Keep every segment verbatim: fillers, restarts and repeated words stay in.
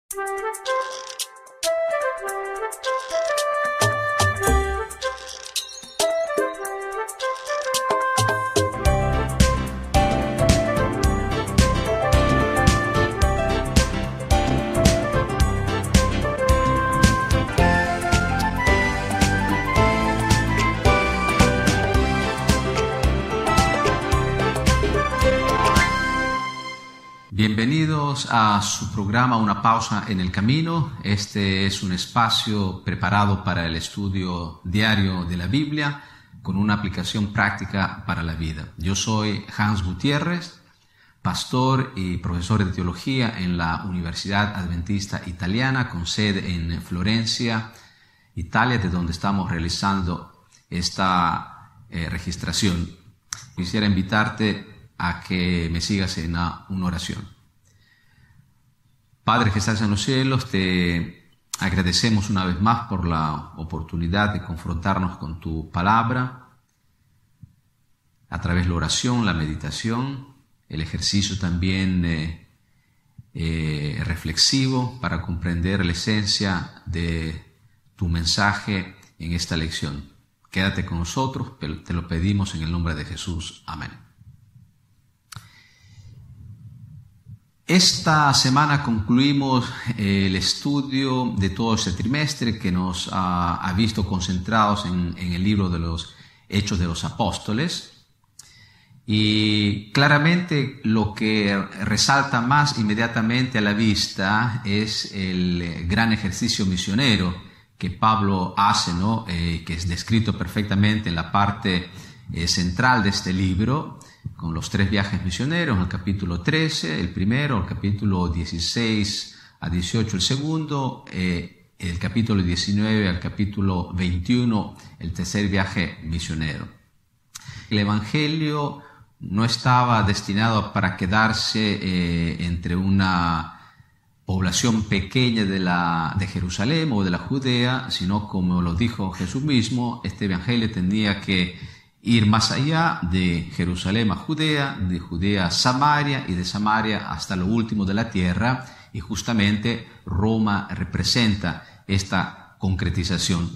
Bienvenidos a su programa Una pausa en el camino. Este es un espacio preparado para el estudio diario de la Biblia con una aplicación práctica para la vida. Yo soy Hans Gutiérrez, pastor y profesor de teología en la Universidad Adventista Italiana con sede en Florencia, Italia, de donde estamos realizando esta eh, registración. Quisiera invitarte a que me sigas en una, una oración. Padre que estás en los cielos, te agradecemos una vez más por la oportunidad de confrontarnos con tu palabra a través de la oración, la meditación, el ejercicio también eh, eh, reflexivo para comprender la esencia de tu mensaje en esta lección. Quédate con nosotros, te lo pedimos en el nombre de Jesús. Amén. Esta semana concluimos el estudio de todo este trimestre que nos ha, ha visto concentrados en, en el libro de los Hechos de los Apóstoles. Y claramente lo que resalta más inmediatamente a la vista es el gran ejercicio misionero que Pablo hace, ¿no? Eh, que es descrito perfectamente en la parte eh, central de este libro, con los tres viajes misioneros, el capítulo trece, el primero, el capítulo dieciséis a dieciocho, el segundo, eh, el capítulo diecinueve al capítulo veintiuno, el tercer viaje misionero. El Evangelio no estaba destinado para quedarse eh, entre una población pequeña de, la, de Jerusalén o de la Judea, sino como lo dijo Jesús mismo, este Evangelio tenía que ir más allá de Jerusalén a Judea, de Judea a Samaria y de Samaria hasta lo último de la tierra, y justamente Roma representa esta concretización.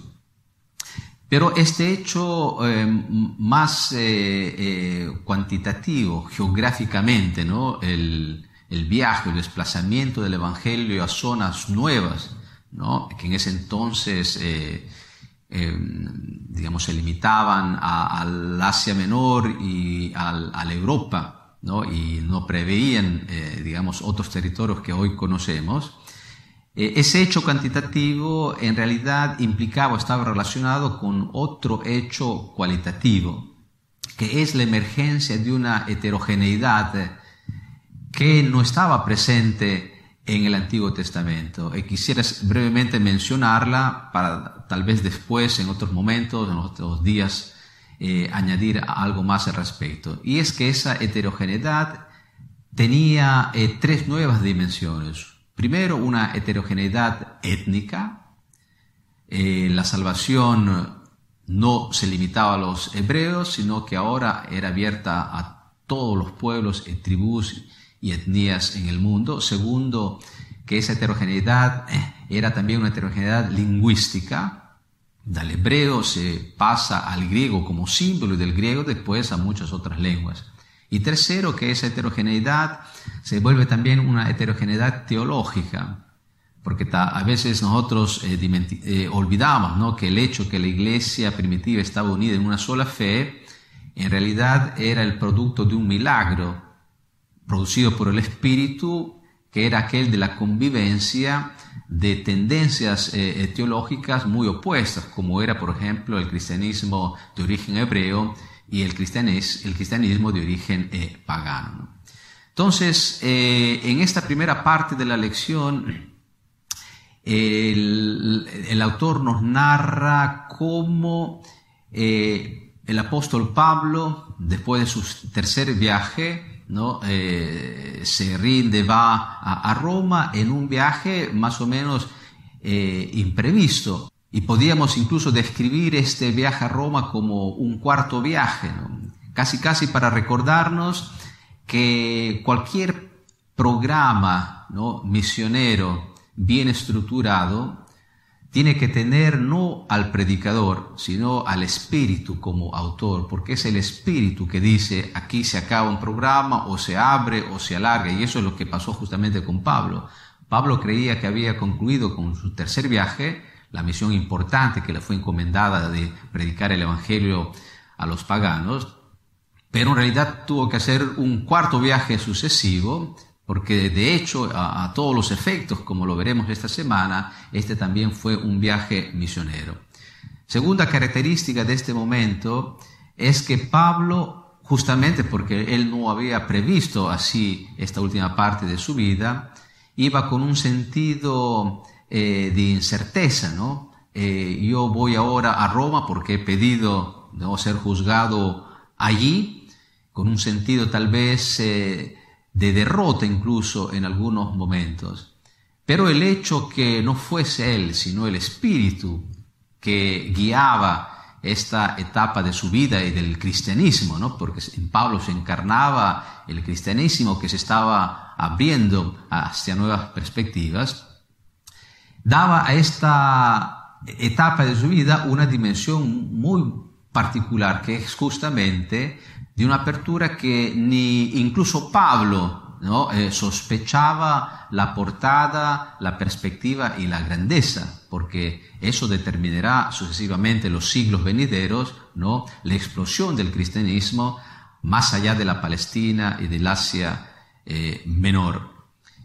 Pero este hecho eh, más eh, eh, cuantitativo geográficamente, ¿no? el, el viaje, el desplazamiento del Evangelio a zonas nuevas, ¿no? que en ese entonces eh, Eh, digamos, se limitaban a, al Asia Menor y al, a la Europa, ¿no? Y no preveían, eh, digamos, otros territorios que hoy conocemos. Eh, ese hecho cuantitativo en realidad implicaba, estaba relacionado con otro hecho cualitativo, que es la emergencia de una heterogeneidad que no estaba presente en el Antiguo Testamento. Y quisiera brevemente mencionarla para tal vez después, en otros momentos, en otros días, eh, añadir algo más al respecto. Y es que esa heterogeneidad tenía eh, tres nuevas dimensiones. Primero, una heterogeneidad étnica. Eh, la salvación no se limitaba a los hebreos, sino que ahora era abierta a todos los pueblos y tribus y etnias en el mundo. Segundo, que esa heterogeneidad era también una heterogeneidad lingüística. Del hebreo se pasa al griego como símbolo y del griego después a muchas otras lenguas. Y tercero, que esa heterogeneidad se vuelve también una heterogeneidad teológica, porque a veces nosotros eh, eh, olvidamos, ¿no? que el hecho que la iglesia primitiva estaba unida en una sola fe, en realidad era el producto de un milagro producido por el Espíritu, que era aquel de la convivencia de tendencias eh, teológicas muy opuestas, como era, por ejemplo, el cristianismo de origen hebreo y el cristianismo, el cristianismo de origen eh, pagano. Entonces, eh, en esta primera parte de la lección, el, el autor nos narra cómo eh, el apóstol Pablo, después de su tercer viaje, ¿no? Eh, se rinde, va a, a Roma en un viaje más o menos eh, imprevisto. Y podíamos incluso describir este viaje a Roma como un cuarto viaje, ¿no? Casi casi para recordarnos que cualquier programa, ¿no? misionero bien estructurado, tiene que tener no al predicador, sino al espíritu como autor, porque es el espíritu que dice aquí se acaba un programa o se abre o se alarga, y eso es lo que pasó justamente con Pablo. Pablo creía que había concluido con su tercer viaje, la misión importante que le fue encomendada de predicar el evangelio a los paganos, pero en realidad tuvo que hacer un cuarto viaje sucesivo, porque de hecho a, a todos los efectos, como lo veremos esta semana, este también fue un viaje misionero. Segunda característica de este momento es que Pablo, justamente porque él no había previsto así esta última parte de su vida, iba con un sentido eh, de incerteza, ¿no? Eh, yo voy ahora a Roma porque he pedido no ser juzgado allí, con un sentido tal vez eh, de derrota incluso en algunos momentos. Pero el hecho que no fuese él, sino el Espíritu que guiaba esta etapa de su vida y del cristianismo, ¿no? Porque en Pablo se encarnaba el cristianismo que se estaba abriendo hacia nuevas perspectivas, daba a esta etapa de su vida una dimensión muy particular, que es justamente de una apertura que ni incluso Pablo, ¿no? eh, sospechaba la portada, la perspectiva y la grandeza, porque eso determinará sucesivamente los siglos venideros, ¿no? La explosión del cristianismo más allá de la Palestina y del Asia eh, Menor.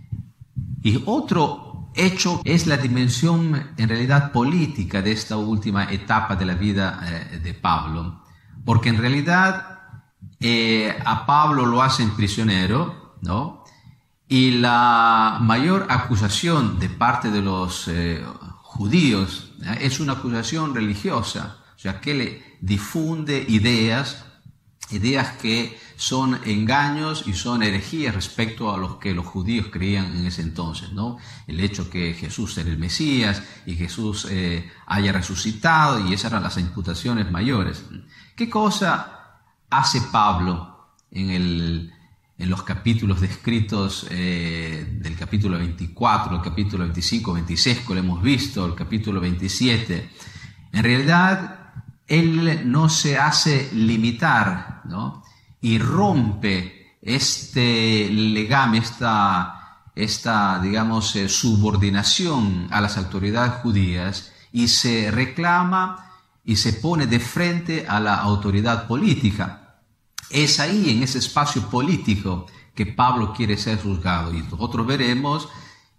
Y otro hecho es la dimensión en realidad política de esta última etapa de la vida eh, de Pablo, porque en realidad Eh, a Pablo lo hacen prisionero, ¿no? Y la mayor acusación de parte de los eh, judíos ¿eh? es una acusación religiosa, o sea, que le difunde ideas, ideas que son engaños y son herejías respecto a los que los judíos creían en ese entonces, ¿no? El hecho que Jesús era el Mesías y Jesús eh, haya resucitado, y esas eran las imputaciones mayores. ¿Qué cosa hace Pablo en, el, en los capítulos descritos eh, del capítulo veinticuatro, el capítulo veinticinco, veintiséis, que lo hemos visto, el capítulo veintisiete? En realidad, él no se hace limitar, ¿no? Y rompe este legame, esta, esta digamos, eh, subordinación a las autoridades judías, y se reclama y se pone de frente a la autoridad política. Es ahí, en ese espacio político, que Pablo quiere ser juzgado. Y nosotros veremos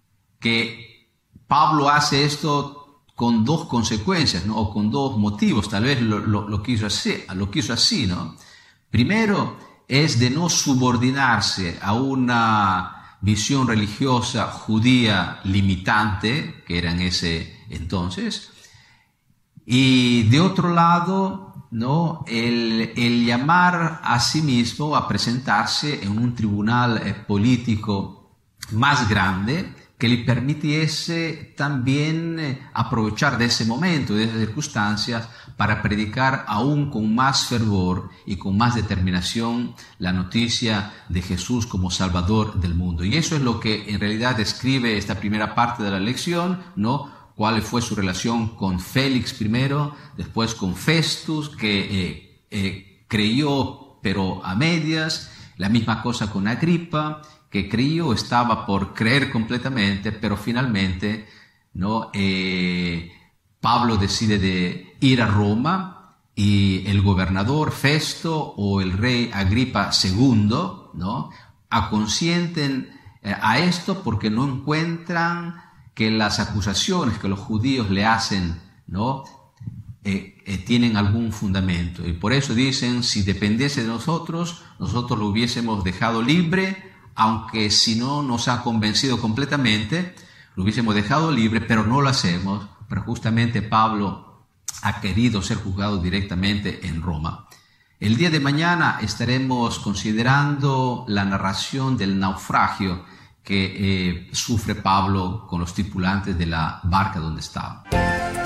que Pablo hace esto con dos consecuencias, ¿no? O con dos motivos. Tal vez lo, lo, lo, quiso así, lo quiso así, ¿no? Primero es de no subordinarse a una visión religiosa judía limitante, que era en ese entonces. Y de otro lado, ¿no? el, el llamar a sí mismo a presentarse en un tribunal eh, político más grande, que le permitiese también eh, aprovechar de ese momento, de esas circunstancias, para predicar aún con más fervor y con más determinación la noticia de Jesús como Salvador del mundo. Y eso es lo que en realidad describe esta primera parte de la lección, ¿no? Cuál fue su relación con Félix primero, después con Festus, que eh, eh, creyó pero a medias, la misma cosa con Agripa, que creyó, estaba por creer completamente, pero finalmente, ¿no? eh, Pablo decide de ir a Roma, y el gobernador Festo o el rey Agripa segundo, ¿no? aconsienten eh, a esto porque no encuentran que las acusaciones que los judíos le hacen, ¿no? eh, eh, tienen algún fundamento. Y por eso dicen, si dependiese de nosotros, nosotros lo hubiésemos dejado libre, aunque si no nos ha convencido completamente, lo hubiésemos dejado libre, pero no lo hacemos, pero justamente Pablo ha querido ser juzgado directamente en Roma. El día de mañana estaremos considerando la narración del naufragio que eh, sufre Pablo con los tripulantes de la barca donde estaba.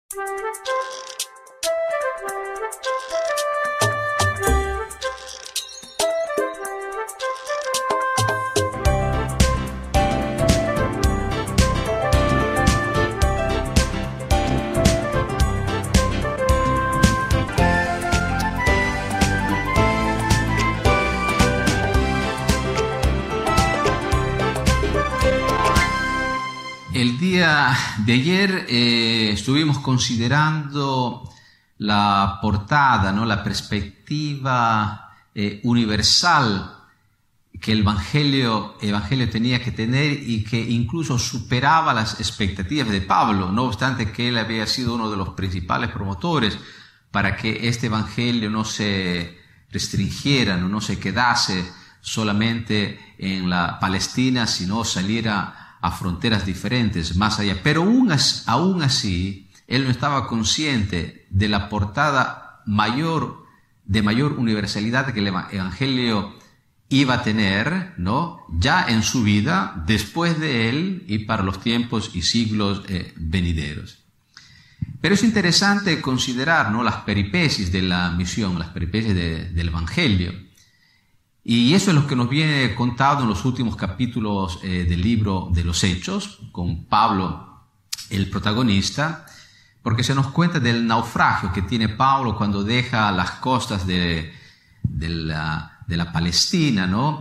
El día de ayer eh, estuvimos considerando la portada, ¿no? La perspectiva eh, universal que el Evangelio, Evangelio tenía que tener y que incluso superaba las expectativas de Pablo, no obstante que él había sido uno de los principales promotores para que este Evangelio no se restringiera, no, no se quedase solamente en la Palestina, sino saliera a fronteras diferentes, más allá. Pero aún, aún así, él no estaba consciente de la portada mayor, de mayor universalidad que el Evangelio iba a tener, ¿no? Ya en su vida, después de él y para los tiempos y siglos eh, venideros. Pero es interesante considerar, ¿no? Las peripecias de la misión, las peripecias de, del Evangelio. Y eso es lo que nos viene contado en los últimos capítulos eh, del libro de los Hechos, con Pablo, el protagonista, porque se nos cuenta del naufragio que tiene Pablo cuando deja las costas de, de, la, de la Palestina, ¿no?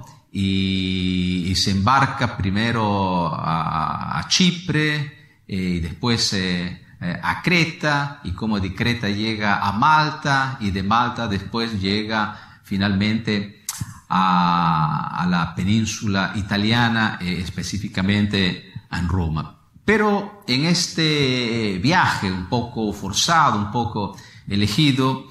Y, y se embarca primero a, a Chipre eh, y después eh, a Creta, y como de Creta llega a Malta, y de Malta después llega finalmente A, a la península italiana, eh, específicamente en Roma. Pero en este viaje un poco forzado, un poco elegido,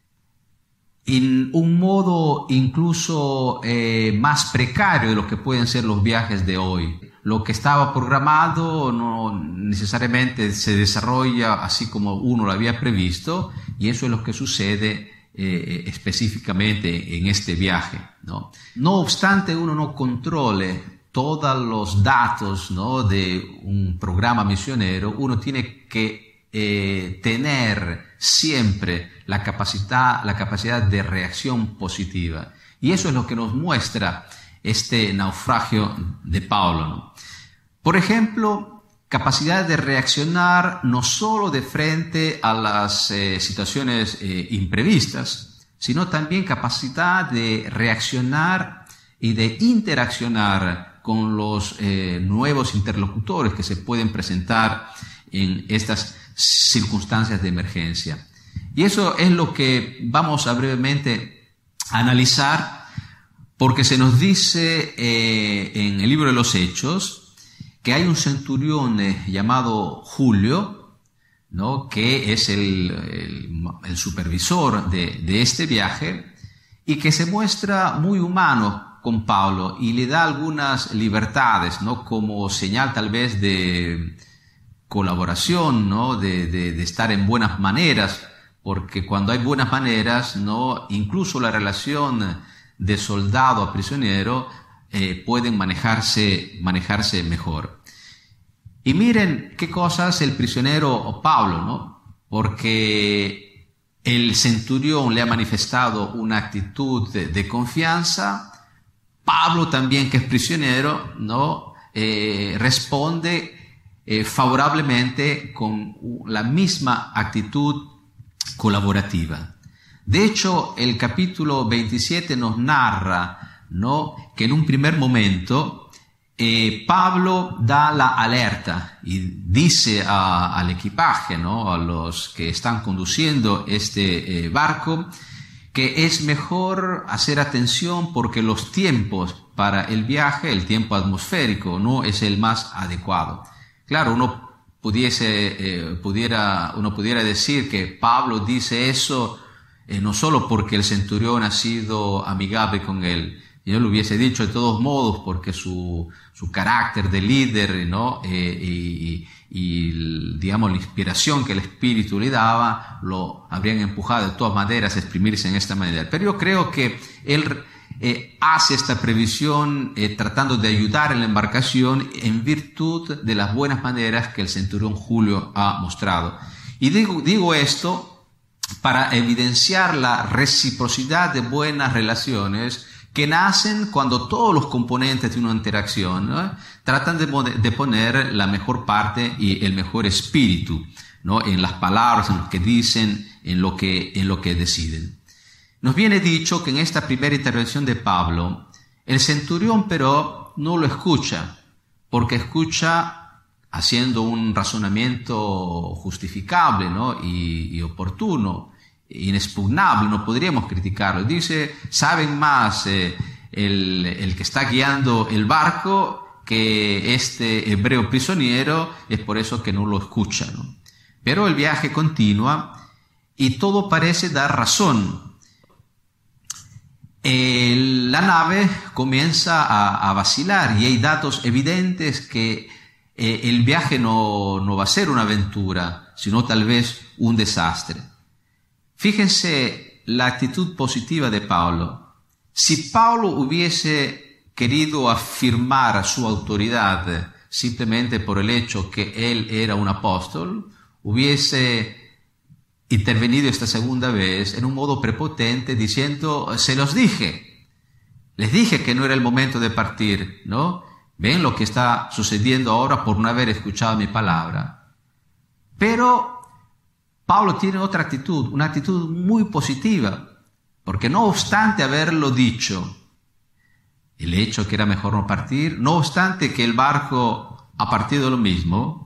en un modo incluso eh, más precario de lo que pueden ser los viajes de hoy. Lo que estaba programado no necesariamente se desarrolla así como uno lo había previsto, y eso es lo que sucede Eh, específicamente en este viaje, ¿no? No obstante uno no controle todos los datos, ¿no? de un programa misionero, uno tiene que eh, tener siempre la capacidad, la capacidad de reacción positiva. Y eso es lo que nos muestra este naufragio de Pablo, ¿no? Por ejemplo, capacidad de reaccionar no solo de frente a las eh, situaciones eh, imprevistas, sino también capacidad de reaccionar y de interaccionar con los eh, nuevos interlocutores que se pueden presentar en estas circunstancias de emergencia. Y eso es lo que vamos a brevemente analizar, porque se nos dice eh, en el libro de los Hechos que hay un centurión eh, llamado Julio, ¿no? que es el, el, el supervisor de, de este viaje, y que se muestra muy humano con Pablo y le da algunas libertades, ¿no? como señal tal vez de colaboración, ¿no? de, de, de estar en buenas maneras, porque cuando hay buenas maneras, ¿no? incluso la relación de soldado a prisionero Eh, pueden manejarse, manejarse mejor. Y miren qué cosas el prisionero Pablo, ¿no? Porque el centurión le ha manifestado una actitud de, de confianza. Pablo también, que es prisionero, ¿no? Eh, responde eh, favorablemente con la misma actitud colaborativa. De hecho, el capítulo veintisiete nos narra, ¿no? que en un primer momento eh, Pablo da la alerta y dice a, al equipaje, ¿no? a los que están conduciendo este eh, barco, que es mejor hacer atención porque los tiempos para el viaje, el tiempo atmosférico, no es el más adecuado. Claro, uno pudiese, eh, pudiera, uno pudiera decir que Pablo dice eso eh, no solo porque el centurión ha sido amigable con él. Yo lo hubiese dicho de todos modos porque su, su carácter de líder, ¿no? eh, y, y, digamos, la inspiración que el Espíritu le daba, lo habrían empujado de todas maneras a exprimirse en esta manera. Pero yo creo que él eh, hace esta previsión eh, tratando de ayudar en la embarcación en virtud de las buenas maneras que el centurión Julio ha mostrado. Y digo, digo esto para evidenciar la reciprocidad de buenas relaciones que nacen cuando todos los componentes de una interacción, ¿no?, tratan de, de poner la mejor parte y el mejor espíritu, ¿no?, en las palabras, en lo que dicen, en lo que, en lo que deciden. Nos viene dicho que en esta primera intervención de Pablo, el centurión pero no lo escucha, porque escucha haciendo un razonamiento justificable, ¿no?, y, y oportuno, inexpugnable, no podríamos criticarlo. Dice, saben más eh, el, el que está guiando el barco que este hebreo prisionero, es por eso que no lo escucha, ¿no? Pero el viaje continúa y todo parece dar razón. El, la nave comienza a, a vacilar y hay datos evidentes que eh, el viaje no, no va a ser una aventura, sino tal vez un desastre. Fíjense la actitud positiva de Pablo. Si Pablo hubiese querido afirmar su autoridad simplemente por el hecho que él era un apóstol, hubiese intervenido esta segunda vez en un modo prepotente diciendo, se los dije, les dije que no era el momento de partir, ¿no? Ven lo que está sucediendo ahora por no haber escuchado mi palabra. Pero Pablo tiene otra actitud, una actitud muy positiva, porque no obstante haberlo dicho, el hecho que era mejor no partir, no obstante que el barco ha partido lo mismo,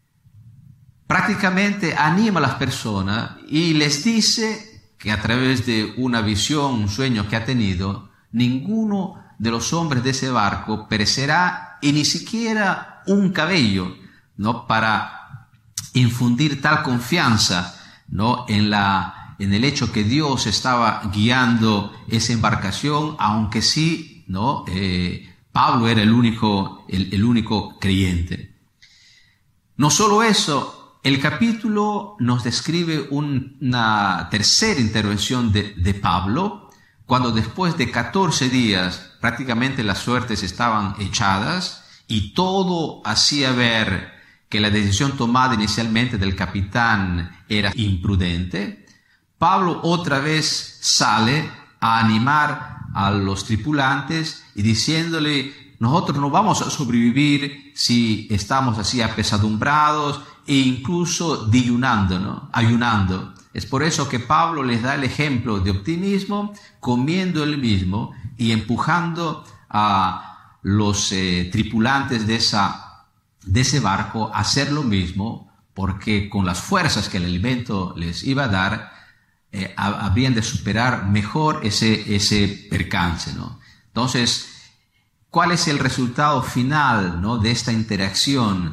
prácticamente anima a las personas y les dice que a través de una visión, un sueño que ha tenido, ninguno de los hombres de ese barco perecerá y ni siquiera un cabello, ¿no?, para infundir tal confianza, ¿no?, en, la, en el hecho que Dios estaba guiando esa embarcación, aunque sí, ¿no?, eh, Pablo era el único, el, el único creyente. No solo eso, el capítulo nos describe un, una tercera intervención de, de Pablo, cuando después de catorce días prácticamente las suertes estaban echadas y todo hacía ver que la decisión tomada inicialmente del capitán era imprudente, Pablo otra vez sale a animar a los tripulantes y diciéndole, nosotros no vamos a sobrevivir si estamos así apesadumbrados e incluso diunando, ¿no?, ayunando. Es por eso que Pablo les da el ejemplo de optimismo, comiendo él mismo y empujando a los eh, tripulantes de esa de ese barco a hacer lo mismo, porque con las fuerzas que el alimento les iba a dar, eh, habrían de superar mejor ese, ese percance, ¿no? Entonces, ¿cuál es el resultado final, ¿no?, de esta interacción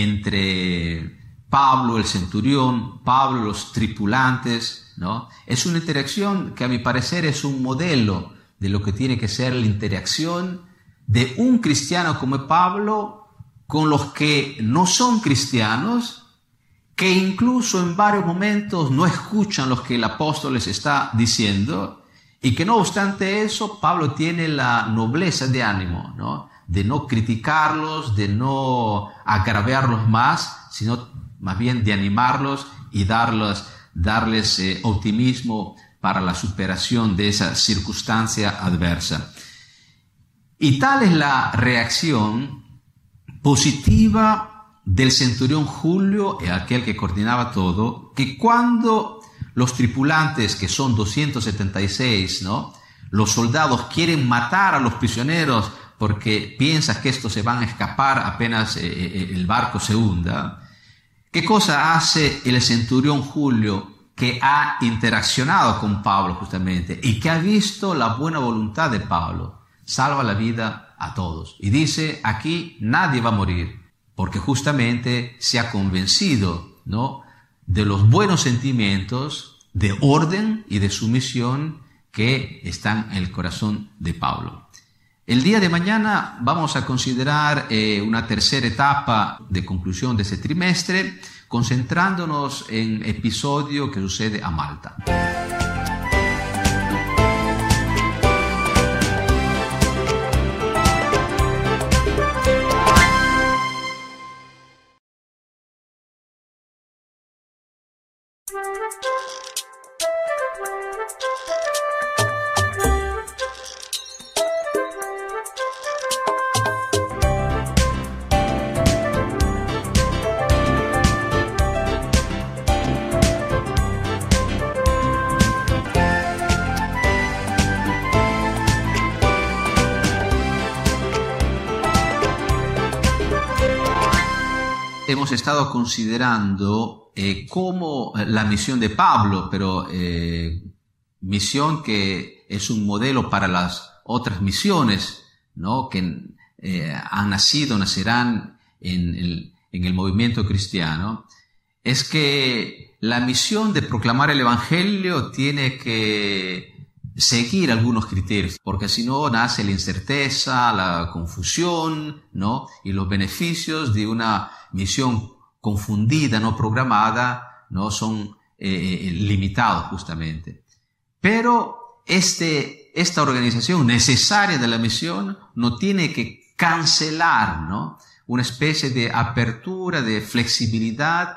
entre Pablo, el centurión, Pablo, los tripulantes, ¿no? Es una interacción que a mi parecer es un modelo de lo que tiene que ser la interacción de un cristiano como Pablo con los que no son cristianos, que incluso en varios momentos no escuchan lo que el apóstol les está diciendo, y que no obstante eso, Pablo tiene la nobleza de ánimo, ¿no?, de no criticarlos, de no agraviarlos más, sino más bien de animarlos y darles, darles eh, optimismo para la superación de esa circunstancia adversa. Y tal es la reacción positiva del centurión Julio, aquel que coordinaba todo, que cuando los tripulantes, que son doscientos setenta y seis, ¿no?, los soldados quieren matar a los prisioneros porque piensan que estos se van a escapar apenas eh, el barco se hunda, ¿qué cosa hace el centurión Julio, que ha interaccionado con Pablo justamente y que ha visto la buena voluntad de Pablo? Salva la vida a todos. Y dice, aquí nadie va a morir, porque justamente se ha convencido, ¿no?, de los buenos sentimientos de orden y de sumisión que están en el corazón de Pablo. El día de mañana vamos a considerar eh, una tercera etapa de conclusión de ese trimestre, concentrándonos en episodio que sucede a Malta. Hemos estado considerando eh, cómo la misión de Pablo, pero eh, misión que es un modelo para las otras misiones, ¿no? que eh, han nacido, nacerán en el, en el movimiento cristiano, es que la misión de proclamar el Evangelio tiene que seguir algunos criterios, porque si no nace la incerteza, la confusión, ¿no? y los beneficios de una misión confundida, no programada, no son eh, limitados justamente. Pero este, esta organización necesaria de la misión no tiene que cancelar, ¿no? una especie de apertura, de flexibilidad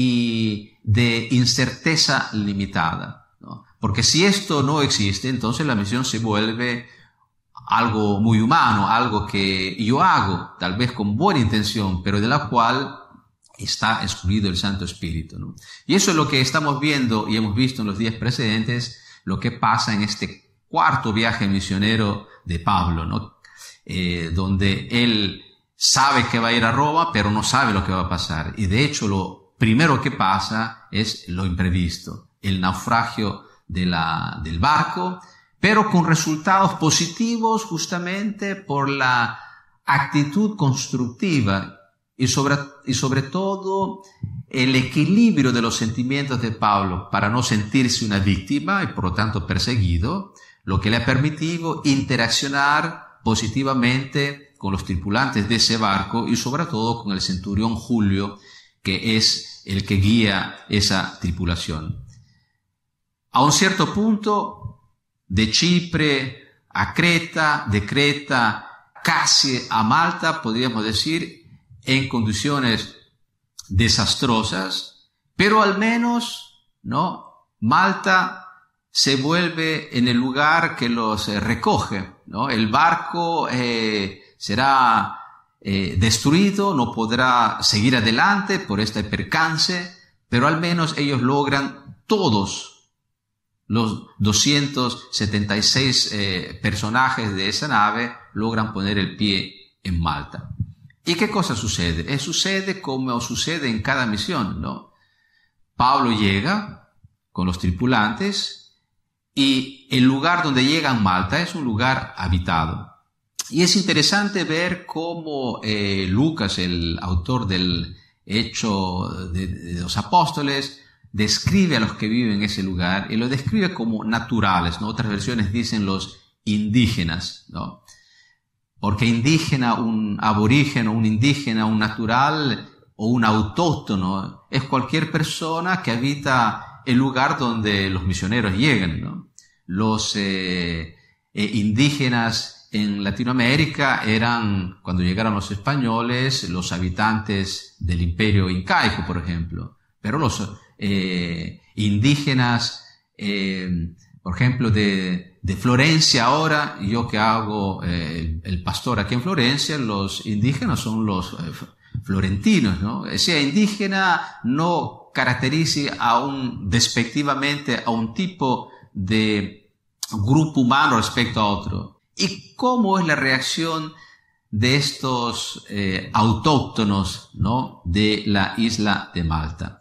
y de incerteza limitada, ¿no? Porque si esto no existe, entonces la misión se vuelve algo muy humano, algo que yo hago, tal vez con buena intención, pero de la cual está excluido el Santo Espíritu, ¿no? Y eso es lo que estamos viendo y hemos visto en los días precedentes, lo que pasa en este cuarto viaje misionero de Pablo, ¿no? Eh, donde él sabe que va a ir a Roma, pero no sabe lo que va a pasar. Y de hecho lo primero que pasa es lo imprevisto, el naufragio de la, del barco, pero con resultados positivos justamente por la actitud constructiva y sobre, y sobre todo el equilibrio de los sentimientos de Pablo para no sentirse una víctima y por lo tanto perseguido, lo que le ha permitido interaccionar positivamente con los tripulantes de ese barco y sobre todo con el centurión Julio, que es el que guía esa tripulación. A un cierto punto, de Chipre a Creta, de Creta casi a Malta, podríamos decir, en condiciones desastrosas, pero al menos, ¿no? Malta se vuelve en el lugar que los eh, recoge, ¿no? El barco eh, será eh, destruido, no podrá seguir adelante por este percance, pero al menos ellos logran todos los doscientos setenta y seis eh, personajes de esa nave logran poner el pie en Malta. ¿Y qué cosa sucede? Eh, sucede como sucede en cada misión, ¿no? Pablo llega con los tripulantes y el lugar donde llegan Malta es un lugar habitado. Y es interesante ver cómo eh, Lucas, el autor del Hecho de, de los Apóstoles, describe a los que viven en ese lugar y lo describe como naturales, ¿no? Otras versiones dicen los indígenas, ¿no? Porque indígena, un aborigen, un indígena, un natural o un autóctono es cualquier persona que habita el lugar donde los misioneros llegan, ¿no? Los eh, eh, indígenas en Latinoamérica eran, cuando llegaron los españoles, los habitantes del imperio incaico, por ejemplo. Pero los eh, indígenas, eh, por ejemplo, de, de Florencia ahora, yo que hago eh, el pastor aquí en Florencia, los indígenas son los eh, florentinos, ¿no? Ese indígena no caracteriza a un, despectivamente a un tipo de grupo humano respecto a otro. ¿Y cómo es la reacción de estos eh, autóctonos, ¿no? de la isla de Malta?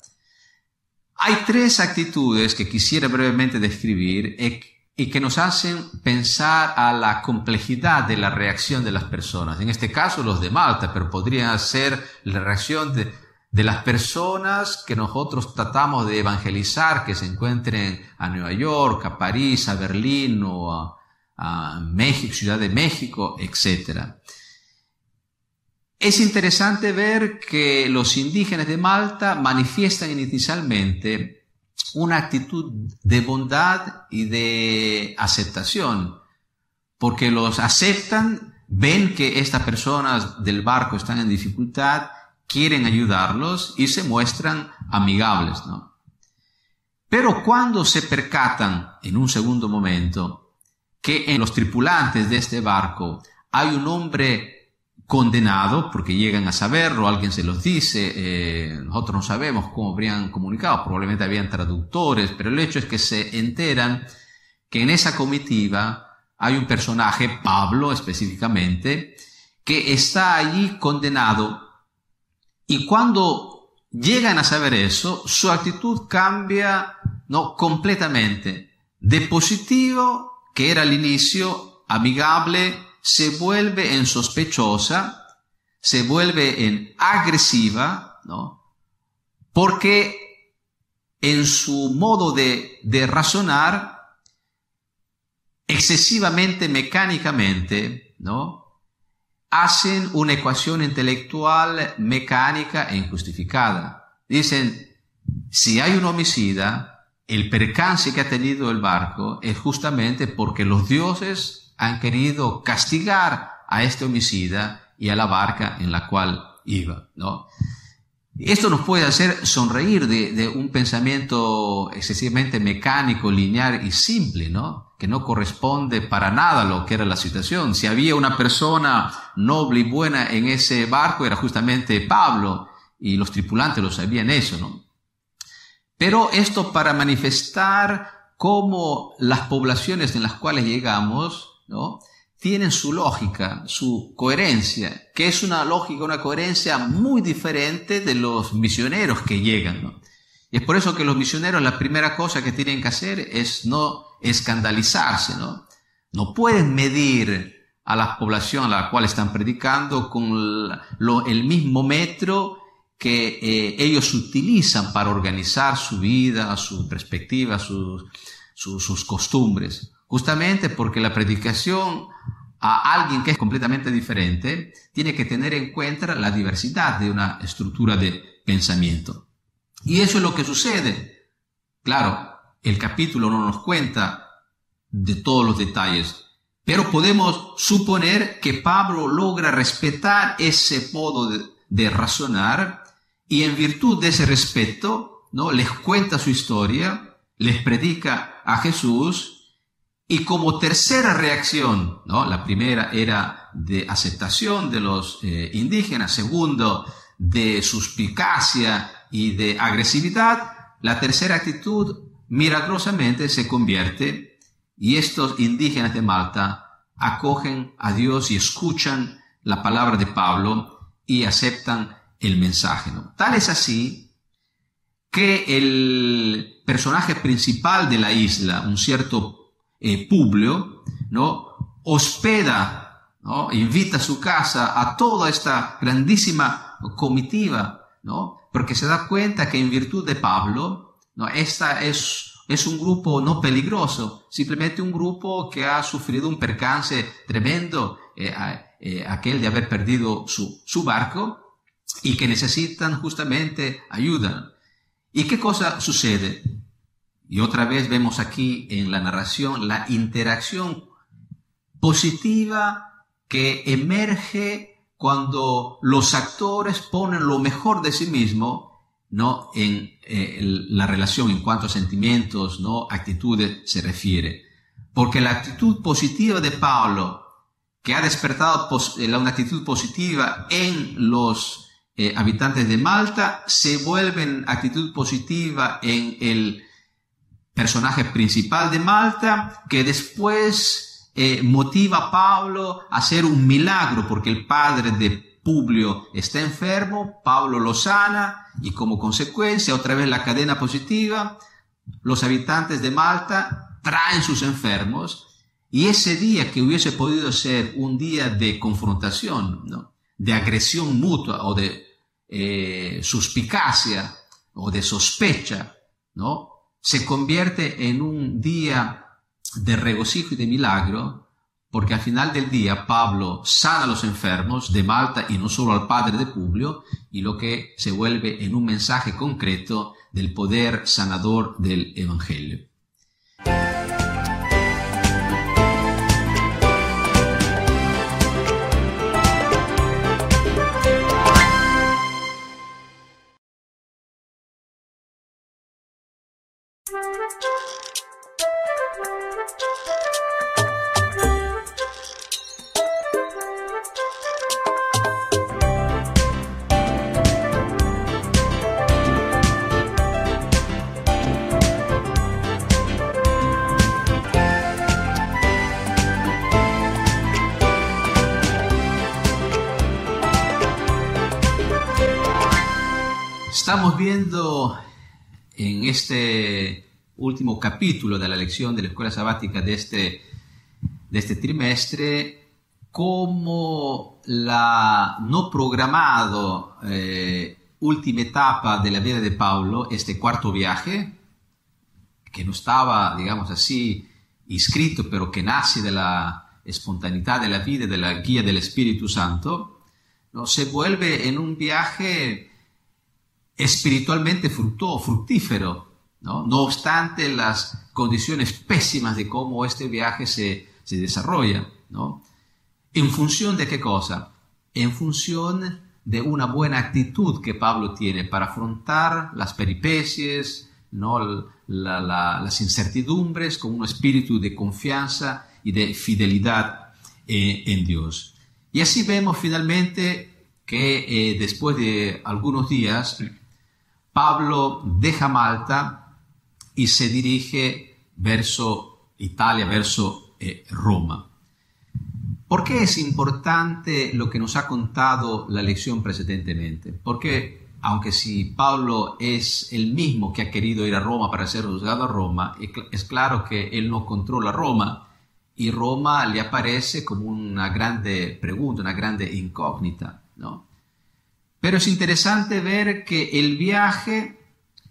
Hay tres actitudes que quisiera brevemente describir y que nos hacen pensar a la complejidad de la reacción de las personas. En este caso los de Malta, pero podría ser la reacción de, de las personas que nosotros tratamos de evangelizar, que se encuentren a Nueva York, a París, a Berlín o a, a México, Ciudad de México, etcétera. Es interesante ver que los indígenas de Malta manifiestan inicialmente una actitud de bondad y de aceptación, porque los aceptan, ven que estas personas del barco están en dificultad, quieren ayudarlos y se muestran amigables, ¿no? Pero cuando se percatan en un segundo momento que en los tripulantes de este barco hay un hombre condenado, porque llegan a saberlo, alguien se los dice, eh, nosotros no sabemos cómo habrían comunicado, probablemente habían traductores, pero el hecho es que se enteran que en esa comitiva hay un personaje, Pablo específicamente, que está allí condenado, y cuando llegan a saber eso, su actitud cambia, ¿no?, completamente. De positivo, que era al inicio amigable, se vuelve en sospechosa, se vuelve en agresiva, ¿no?, porque en su modo de, de razonar, excesivamente mecánicamente, ¿no?, hacen una ecuación intelectual mecánica e injustificada. Dicen, si hay un homicida, el percance que ha tenido el barco es justamente porque los dioses han querido castigar a este homicida y a la barca en la cual iba, ¿no? Esto nos puede hacer sonreír de, de un pensamiento excesivamente mecánico, lineal y simple, ¿no?, que no corresponde para nada a lo que era la situación. Si había una persona noble y buena en ese barco, era justamente Pablo, y los tripulantes lo sabían eso, ¿no? Pero esto para manifestar cómo las poblaciones en las cuales llegamos, ¿no?, tienen su lógica, su coherencia, que es una lógica, una coherencia muy diferente de los misioneros que llegan, ¿no? Y es por eso que los misioneros, la primera cosa que tienen que hacer es no escandalizarse, ¿no? No pueden medir a la población a la cual están predicando con la, lo, el mismo metro que eh, ellos utilizan para organizar su vida, su perspectiva, sus, sus, sus costumbres. Justamente porque la predicación a alguien que es completamente diferente tiene que tener en cuenta la diversidad de una estructura de pensamiento. Y eso es lo que sucede. Claro, el capítulo no nos cuenta de todos los detalles, pero podemos suponer que Pablo logra respetar ese modo de, de razonar, y en virtud de ese respeto, ¿no?, les cuenta su historia, les predica a Jesús. Y como tercera reacción, ¿no?, la primera era de aceptación de los eh, indígenas, segundo, de suspicacia y de agresividad, la tercera actitud milagrosamente se convierte, y estos indígenas de Malta acogen a Dios y escuchan la palabra de Pablo y aceptan el mensaje, ¿no? Tal es así que el personaje principal de la isla, un cierto Eh, Publio, ¿no?, hospeda, ¿no?, invita a su casa a toda esta grandísima comitiva, ¿no?, porque se da cuenta que en virtud de Pablo, ¿no?, esta es, es un grupo no peligroso, simplemente un grupo que ha sufrido un percance tremendo, eh, eh, aquel de haber perdido su, su barco, y que necesitan justamente ayuda. ¿Y qué cosa sucede? Y otra vez vemos aquí en la narración la interacción positiva que emerge cuando los actores ponen lo mejor de sí mismo, ¿no?, en eh, la relación en cuanto a sentimientos, ¿no?, actitudes se refiere. Porque la actitud positiva de Pablo, que ha despertado pos- una actitud positiva en los eh, habitantes de Malta, se vuelve en actitud positiva en el personaje principal de Malta, que después eh, motiva a Pablo a hacer un milagro, porque el padre de Publio está enfermo, Pablo lo sana, y como consecuencia, otra vez la cadena positiva, los habitantes de Malta traen sus enfermos, y ese día que hubiese podido ser un día de confrontación, ¿no?, de agresión mutua, o de eh, suspicacia, o de sospecha, ¿no?, se convierte en un día de regocijo y de milagro, porque al final del día Pablo sana a los enfermos de Malta y no solo al padre de Publio, y lo que se vuelve en un mensaje concreto del poder sanador del Evangelio. Estamos viendo en este último capítulo de la lección de la escuela sabática de este, de este trimestre cómo la no programado eh, última etapa de la vida de Pablo, este cuarto viaje, que no estaba, digamos así, inscrito, pero que nace de la espontaneidad de la vida, de la guía del Espíritu Santo, ¿no? Se vuelve en un viaje espiritualmente fructuoso, fructífero, ¿no? No obstante las condiciones pésimas de cómo este viaje se, se desarrolla, ¿no? ¿En función de qué cosa? En función de una buena actitud que Pablo tiene para afrontar las peripecias, ¿no? la, la, las incertidumbres con un espíritu de confianza y de fidelidad eh, en Dios. Y así vemos finalmente que eh, después de algunos días Pablo deja Malta y se dirige verso Italia, verso eh, Roma. ¿Por qué es importante lo que nos ha contado la lección precedentemente? Porque aunque si Pablo es el mismo que ha querido ir a Roma para ser juzgado a Roma, es claro que él no controla Roma y Roma le aparece como una grande pregunta, una grande incógnita, ¿no? Pero es interesante ver que el viaje,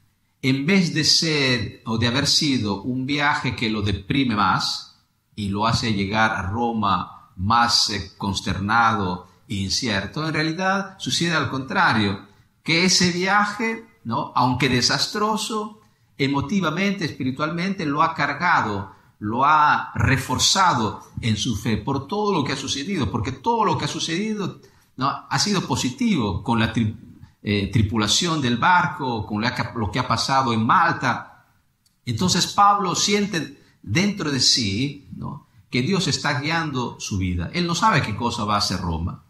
en vez de ser o de haber sido un viaje que lo deprime más y lo hace llegar a Roma más eh, consternado e incierto, en realidad sucede al contrario, que ese viaje, ¿no? Aunque desastroso, emotivamente, espiritualmente, lo ha cargado, lo ha reforzado en su fe por todo lo que ha sucedido, porque todo lo que ha sucedido, ¿no? Ha sido positivo con la tri, eh, tripulación del barco, con la, lo que ha pasado en Malta. Entonces Pablo siente dentro de sí, ¿no? que Dios está guiando su vida. Él no sabe qué cosa va a hacer Roma.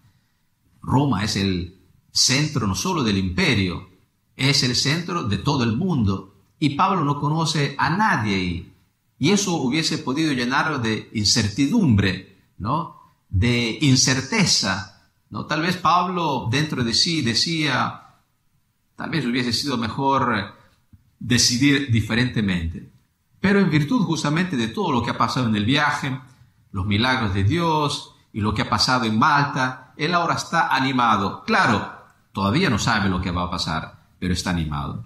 Roma es el centro no solo del imperio, es el centro de todo el mundo. Y Pablo no conoce a nadie ahí. Y eso hubiese podido llenarlo de incertidumbre, ¿no? De incerteza, ¿no? Tal vez Pablo dentro de sí decía, tal vez hubiese sido mejor decidir diferentemente. Pero en virtud justamente de todo lo que ha pasado en el viaje, los milagros de Dios y lo que ha pasado en Malta, él ahora está animado. Claro, todavía no sabe lo que va a pasar, pero está animado.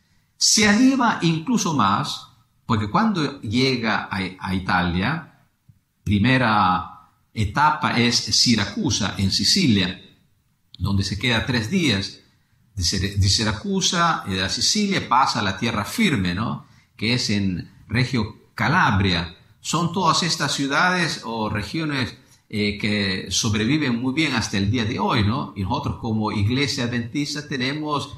Se anima incluso más, porque cuando llega a, a Italia, primera etapa es Siracusa, en Sicilia, donde se queda tres días. De Siracusa y de la Sicilia pasa a la tierra firme, ¿no? Que es en Reggio Calabria. Son todas estas ciudades o regiones eh, que sobreviven muy bien hasta el día de hoy, ¿no? Y nosotros como iglesia adventista tenemos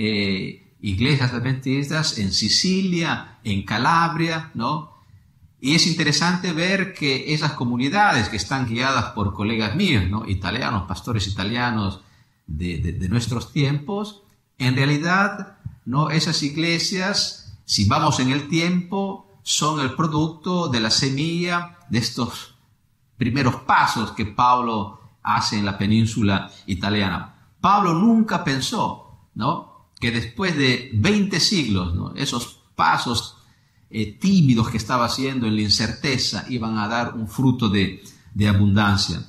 eh, iglesias adventistas en Sicilia, en Calabria, ¿no? Y es interesante ver que esas comunidades que están guiadas por colegas míos, ¿no? italianos, pastores italianos de, de, de nuestros tiempos, en realidad, ¿no? esas iglesias, si vamos en el tiempo, son el producto de la semilla de estos primeros pasos que Pablo hace en la península italiana. Pablo nunca pensó, ¿no? que después de veinte siglos, ¿no? esos pasos Eh, tímidos que estaba haciendo en la incerteza iban a dar un fruto de, de abundancia.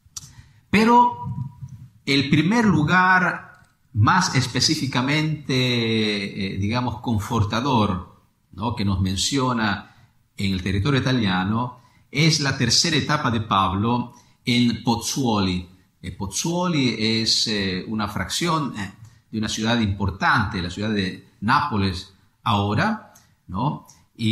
Pero el primer lugar más específicamente, eh, digamos, confortador, ¿no? que nos menciona en el territorio italiano es la tercera etapa de Pablo en Pozzuoli. Eh, Pozzuoli es eh, una fracción eh, de una ciudad importante, la ciudad de Nápoles ahora, ¿no?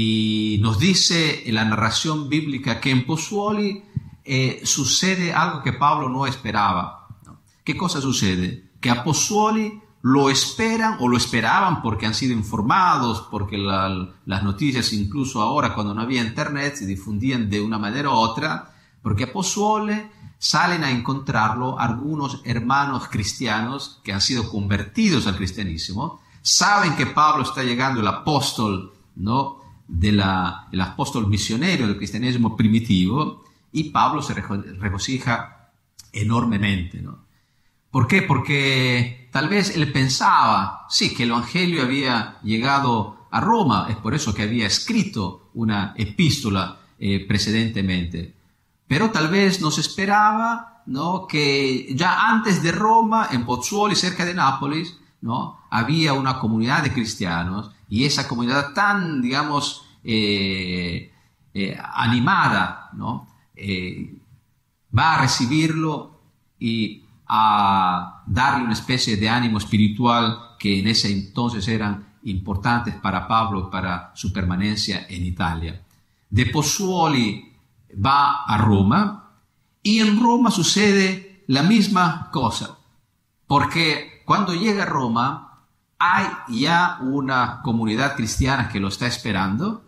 Y nos dice en la narración bíblica que en Pozzuoli eh, sucede algo que Pablo no esperaba, ¿no? ¿Qué cosa sucede? Que a Pozzuoli lo esperan o lo esperaban porque han sido informados, porque la, las noticias incluso ahora cuando no había internet se difundían de una manera u otra, porque a Pozzuoli salen a encontrarlo algunos hermanos cristianos que han sido convertidos al cristianismo, saben que Pablo está llegando, el apóstol, ¿no? de la, el apóstol misionero del cristianismo primitivo, y Pablo se regocija enormemente, ¿no? ¿Por qué? Porque tal vez él pensaba, sí, que el Evangelio había llegado a Roma, es por eso que había escrito una epístola eh, precedentemente, pero tal vez nos esperaba, ¿no? que ya antes de Roma, en Pozzuoli, cerca de Nápoles, ¿no? había una comunidad de cristianos, y esa comunidad tan, digamos, eh, eh, animada, ¿no? eh, va a recibirlo y a darle una especie de ánimo espiritual que en ese entonces eran importantes para Pablo y para su permanencia en Italia. De Pozzuoli va a Roma, y en Roma sucede la misma cosa, porque cuando llega a Roma hay ya una comunidad cristiana que lo está esperando,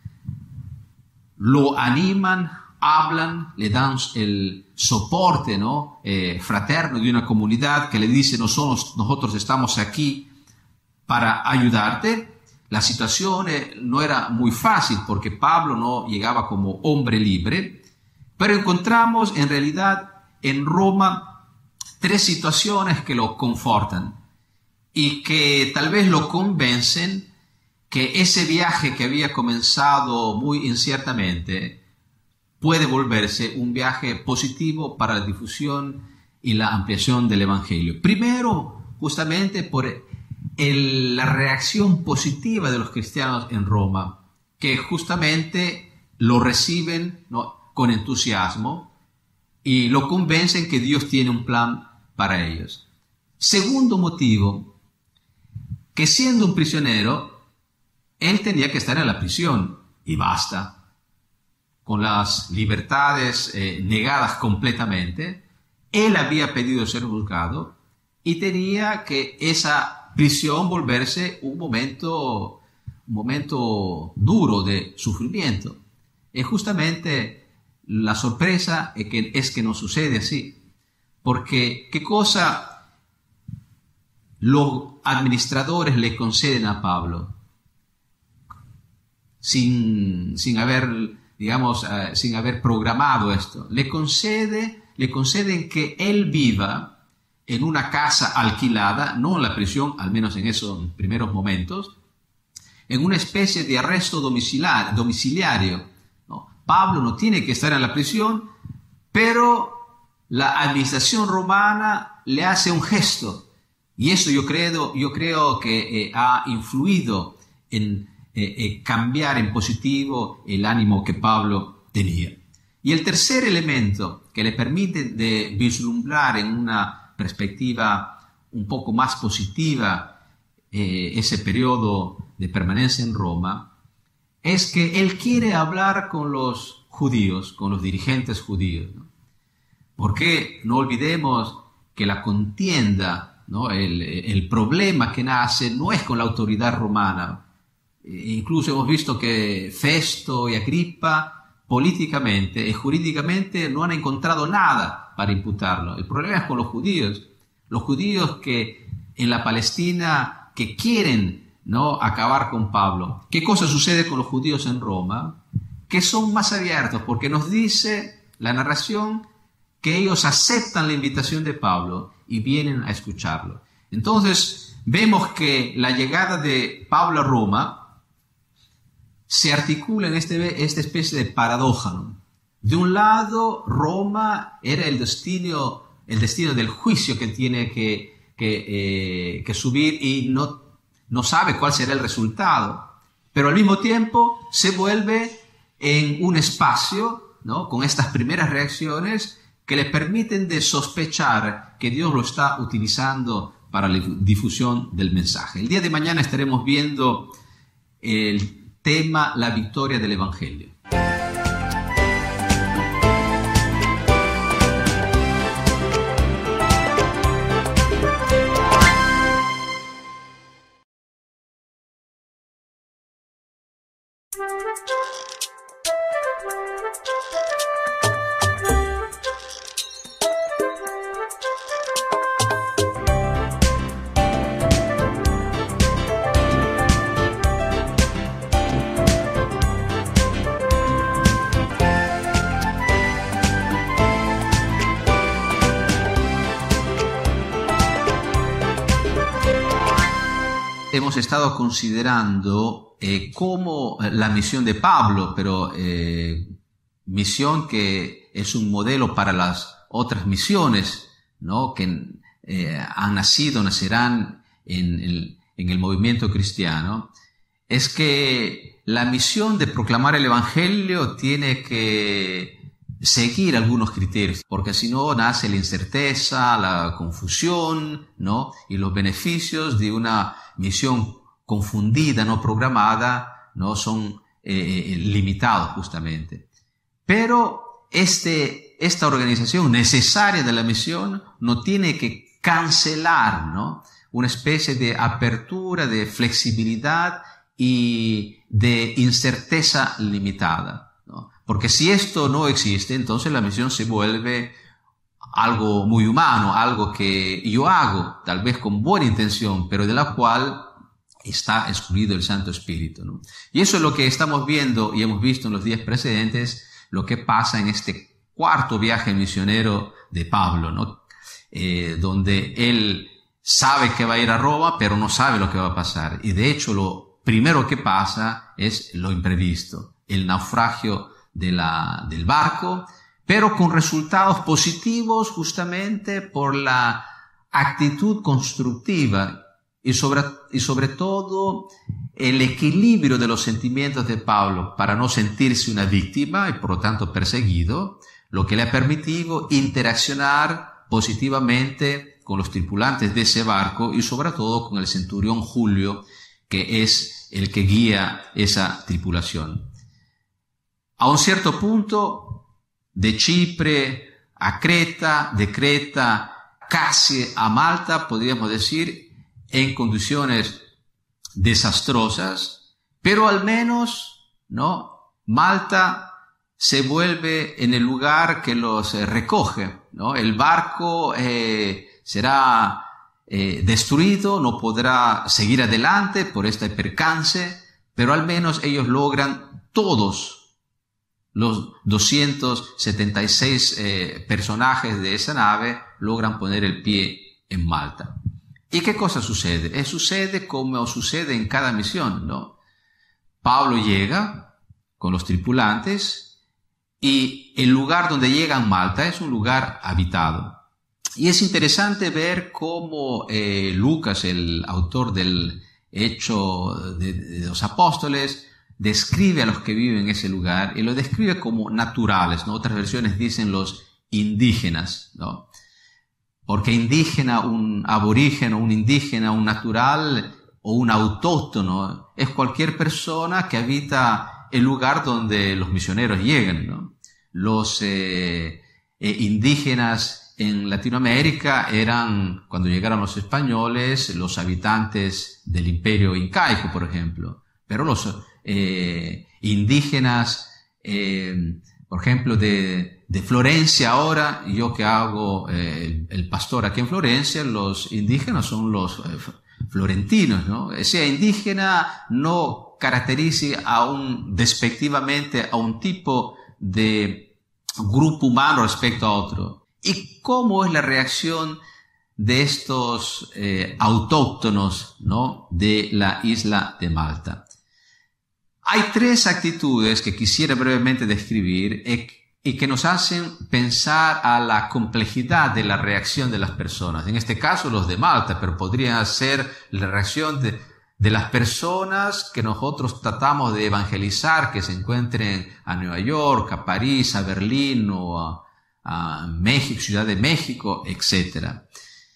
lo animan, hablan, le dan el soporte, ¿no? eh, fraterno de una comunidad que le dice: nosotros, nosotros estamos aquí para ayudarte. La situación no era muy fácil porque Pablo no llegaba como hombre libre, pero encontramos en realidad en Roma tres situaciones que lo confortan y que tal vez lo convencen que ese viaje que había comenzado muy inciertamente puede volverse un viaje positivo para la difusión y la ampliación del Evangelio. Primero, justamente por el, la reacción positiva de los cristianos en Roma, que justamente lo reciben, ¿no? con entusiasmo y lo convencen que Dios tiene un plan para ellos. Segundo motivo, que siendo un prisionero, él tenía que estar en la prisión y basta. Con las libertades eh, negadas completamente, él había pedido ser juzgado y tenía que esa prisión volverse un momento, un momento duro de sufrimiento. Y justamente la sorpresa es que, es que no sucede así. Porque, ¿qué cosa los administradores le conceden a Pablo? Sin, sin haber... digamos, uh, sin haber programado esto, le concede, le conceden que él viva en una casa alquilada, no en la prisión, al menos en esos primeros momentos, en una especie de arresto domiciliar, domiciliario. ¿no? Pablo no tiene que estar en la prisión, pero la administración romana le hace un gesto, y eso yo creo, yo creo que eh, ha influido en Eh, eh, cambiar en positivo el ánimo que Pablo tenía. Y el tercer elemento que le permite de vislumbrar en una perspectiva un poco más positiva eh, ese periodo de permanencia en Roma es que él quiere hablar con los judíos, con los dirigentes judíos, ¿no? Porque no olvidemos que la contienda, ¿no? el, el problema que nace no es con la autoridad romana. Incluso hemos visto que Festo y Agripa políticamente y jurídicamente no han encontrado nada para imputarlo. El problema es con los judíos. Los judíos que en la Palestina que quieren, ¿no? acabar con Pablo. ¿Qué cosa sucede con los judíos en Roma? Que son más abiertos, porque nos dice la narración que ellos aceptan la invitación de Pablo y vienen a escucharlo. Entonces vemos que la llegada de Pablo a Roma se articula en este, esta especie de paradoja, ¿no? De un lado, Roma era el destino, el destino del juicio que tiene que, que, eh, que subir y no, no sabe cuál será el resultado. Pero al mismo tiempo se vuelve en un espacio, ¿no? con estas primeras reacciones que le permiten de sospechar que Dios lo está utilizando para la difusión del mensaje. El día de mañana estaremos viendo el tema la victoria del Evangelio. Hemos estado considerando eh, cómo la misión de Pablo, pero eh, misión que es un modelo para las otras misiones, ¿no? Que eh, han nacido, nacerán en el, en el movimiento cristiano, es que la misión de proclamar el Evangelio tiene que seguir algunos criterios, porque si no nace la incerteza, la confusión, ¿no? Y los beneficios de una misión confundida, no programada, no son eh, limitados justamente. Pero este, esta organización necesaria de la misión no tiene que cancelar, ¿no? Una especie de apertura, de flexibilidad y de incerteza limitada, ¿no? Porque si esto no existe, entonces la misión se vuelve algo muy humano, algo que yo hago, tal vez con buena intención, pero de la cual está excluido el Santo Espíritu, ¿no? Y eso es lo que estamos viendo y hemos visto en los días precedentes, lo que pasa en este cuarto viaje misionero de Pablo, ¿no? Eh, donde él sabe que va a ir a Roma, pero no sabe lo que va a pasar. Y de hecho lo primero que pasa es lo imprevisto, el naufragio de la, del barco, pero con resultados positivos justamente por la actitud constructiva y sobre, y sobre todo el equilibrio de los sentimientos de Pablo para no sentirse una víctima y por lo tanto perseguido, lo que le ha permitido interaccionar positivamente con los tripulantes de ese barco y sobre todo con el centurión Julio, que es el que guía esa tripulación. A un cierto punto, de Chipre a Creta, de Creta casi a Malta, podríamos decir, en condiciones desastrosas, pero al menos, ¿no? Malta se vuelve en el lugar que los eh, recoge, ¿no? El barco eh, será eh, destruido, no podrá seguir adelante por este percance, pero al menos ellos logran todos los doscientos setenta y seis eh, personajes de esa nave logran poner el pie en Malta. ¿Y qué cosa sucede? Eh, sucede como sucede en cada misión, ¿no? Pablo llega con los tripulantes y el lugar donde llega en Malta es un lugar habitado. Y es interesante ver cómo eh, Lucas, el autor del Hecho de, de los Apóstoles, describe a los que viven en ese lugar y lo describe como naturales, ¿no? Otras versiones dicen los indígenas, ¿no? Porque indígena, un aborígeno, un indígena, un natural o un autóctono es cualquier persona que habita el lugar donde los misioneros llegan, ¿no? Los eh, eh, indígenas en Latinoamérica eran, cuando llegaron los españoles, los habitantes del Imperio Incaico, por ejemplo, pero los Eh, indígenas, eh, por ejemplo, de, de Florencia ahora, yo que hago eh, el, el pastor aquí en Florencia, los indígenas son los eh, florentinos, ¿no? Ese indígena no caracteriza a un, despectivamente a un tipo de grupo humano respecto a otro. ¿Y cómo es la reacción de estos eh, autóctonos, ¿no? De la isla de Malta? Hay tres actitudes que quisiera brevemente describir y que nos hacen pensar a la complejidad de la reacción de las personas. En este caso los de Malta, pero podría ser la reacción de, de las personas que nosotros tratamos de evangelizar, que se encuentren a Nueva York, a París, a Berlín o a, a México, Ciudad de México, etcétera.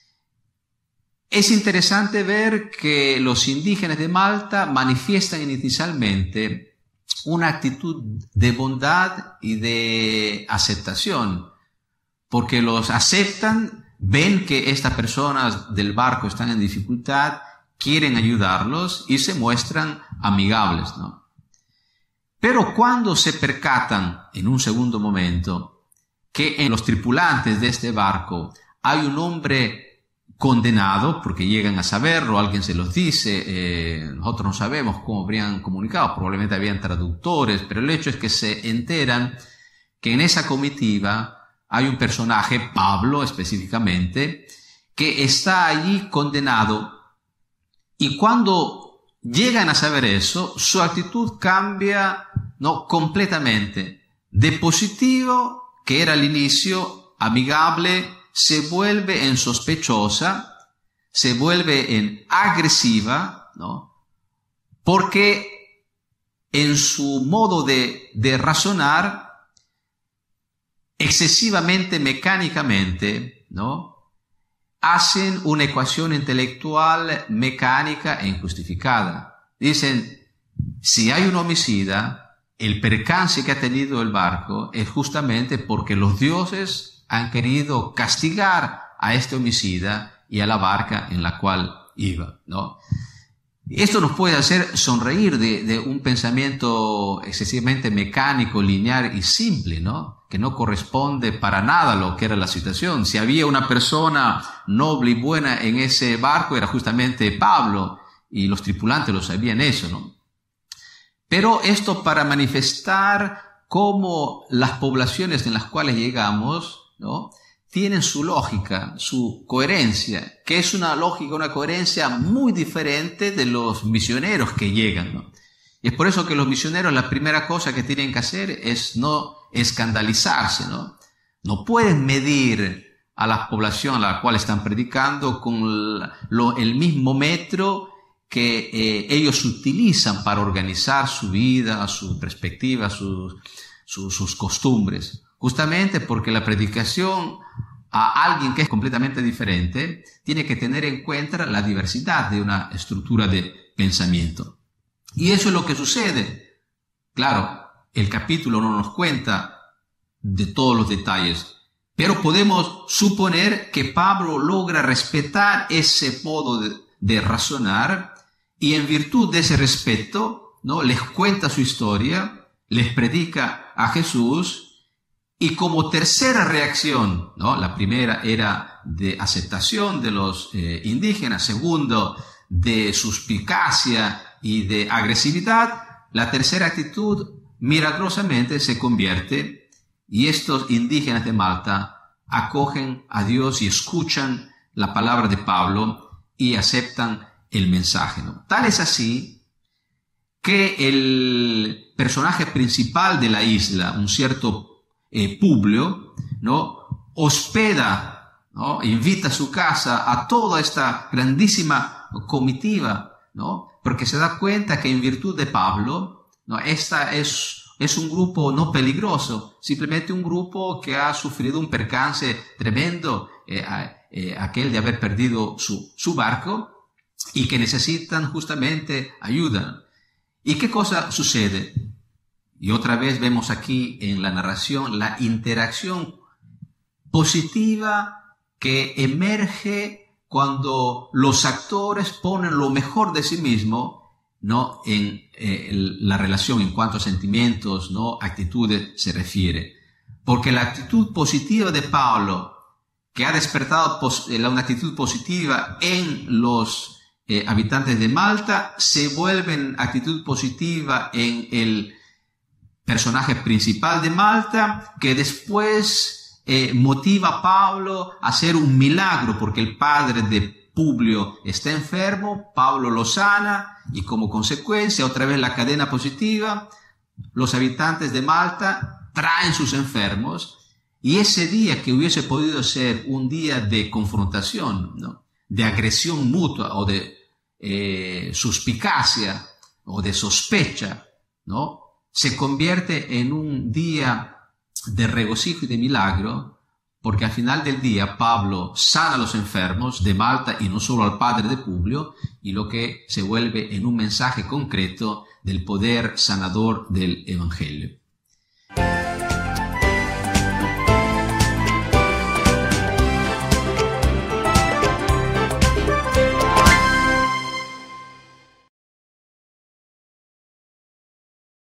Es interesante ver que los indígenas de Malta manifiestan inicialmente una actitud de bondad y de aceptación, porque los aceptan, ven que estas personas del barco están en dificultad, quieren ayudarlos y se muestran amigables, ¿no? Pero cuando se percatan en un segundo momento que en los tripulantes de este barco hay un hombre condenado, porque llegan a saberlo, alguien se los dice, eh, nosotros no sabemos cómo habrían comunicado, probablemente habían traductores, pero el hecho es que se enteran que en esa comitiva hay un personaje, Pablo específicamente, que está allí condenado, y cuando llegan a saber eso, su actitud cambia, no, completamente. De positivo, que era al inicio amigable, se vuelve en sospechosa, se vuelve en agresiva, ¿no? Porque en su modo de, de razonar, excesivamente mecánicamente, ¿no?, hacen una ecuación intelectual mecánica e injustificada. Dicen, si hay un homicida, el percance que ha tenido el barco es justamente porque los dioses han querido castigar a este homicida y a la barca en la cual iba, ¿no? Esto nos puede hacer sonreír de, de un pensamiento excesivamente mecánico, lineal y simple, ¿no?, que no corresponde para nada a lo que era la situación. Si había una persona noble y buena en ese barco, era justamente Pablo, y los tripulantes lo sabían eso, ¿no? Pero esto para manifestar cómo las poblaciones en las cuales llegamos, ¿no?, tienen su lógica, su coherencia, que es una lógica, una coherencia muy diferente de los misioneros que llegan, ¿no? Y es por eso que los misioneros, la primera cosa que tienen que hacer es no escandalizarse, ¿no? No pueden medir a la población a la cual están predicando con la, lo, el mismo metro que eh, ellos utilizan para organizar su vida, su perspectiva, sus, sus, sus costumbres. Justamente porque la predicación a alguien que es completamente diferente tiene que tener en cuenta la diversidad de una estructura de pensamiento. Y eso es lo que sucede. Claro, el capítulo no nos cuenta de todos los detalles, pero podemos suponer que Pablo logra respetar ese modo de, de razonar, y en virtud de ese respeto, ¿no?, les cuenta su historia, les predica a Jesús. Y como tercera reacción, ¿no?, la primera era de aceptación de los eh, indígenas, segundo, de suspicacia y de agresividad, la tercera actitud milagrosamente se convierte, y estos indígenas de Malta acogen a Dios y escuchan la palabra de Pablo y aceptan el mensaje, ¿no? Tal es así que el personaje principal de la isla, un cierto Eh, Publio, ¿no?, hospeda, ¿no?, invita a su casa a toda esta grandísima comitiva, ¿no?, porque se da cuenta que en virtud de Pablo, ¿no?, esta es, es un grupo no peligroso, simplemente un grupo que ha sufrido un percance tremendo, eh, eh, aquel de haber perdido su, su barco, y que necesitan justamente ayuda. ¿Y qué cosa sucede? Y otra vez vemos aquí en la narración la interacción positiva que emerge cuando los actores ponen lo mejor de sí mismo, ¿no?, en eh, la relación en cuanto a sentimientos, ¿no?, actitudes se refiere. Porque la actitud positiva de Pablo, que ha despertado una actitud positiva en los eh, habitantes de Malta, se vuelve en actitud positiva en el personaje principal de Malta, que después eh, motiva a Pablo a hacer un milagro, porque el padre de Publio está enfermo, Pablo lo sana, y como consecuencia, otra vez la cadena positiva, los habitantes de Malta traen sus enfermos, y ese día que hubiese podido ser un día de confrontación, ¿no?, de agresión mutua, o de eh, suspicacia, o de sospecha, ¿no?, se convierte en un día de regocijo y de milagro, porque al final del día Pablo sana a los enfermos de Malta y no solo al padre de Publio, y lo que se vuelve en un mensaje concreto del poder sanador del Evangelio.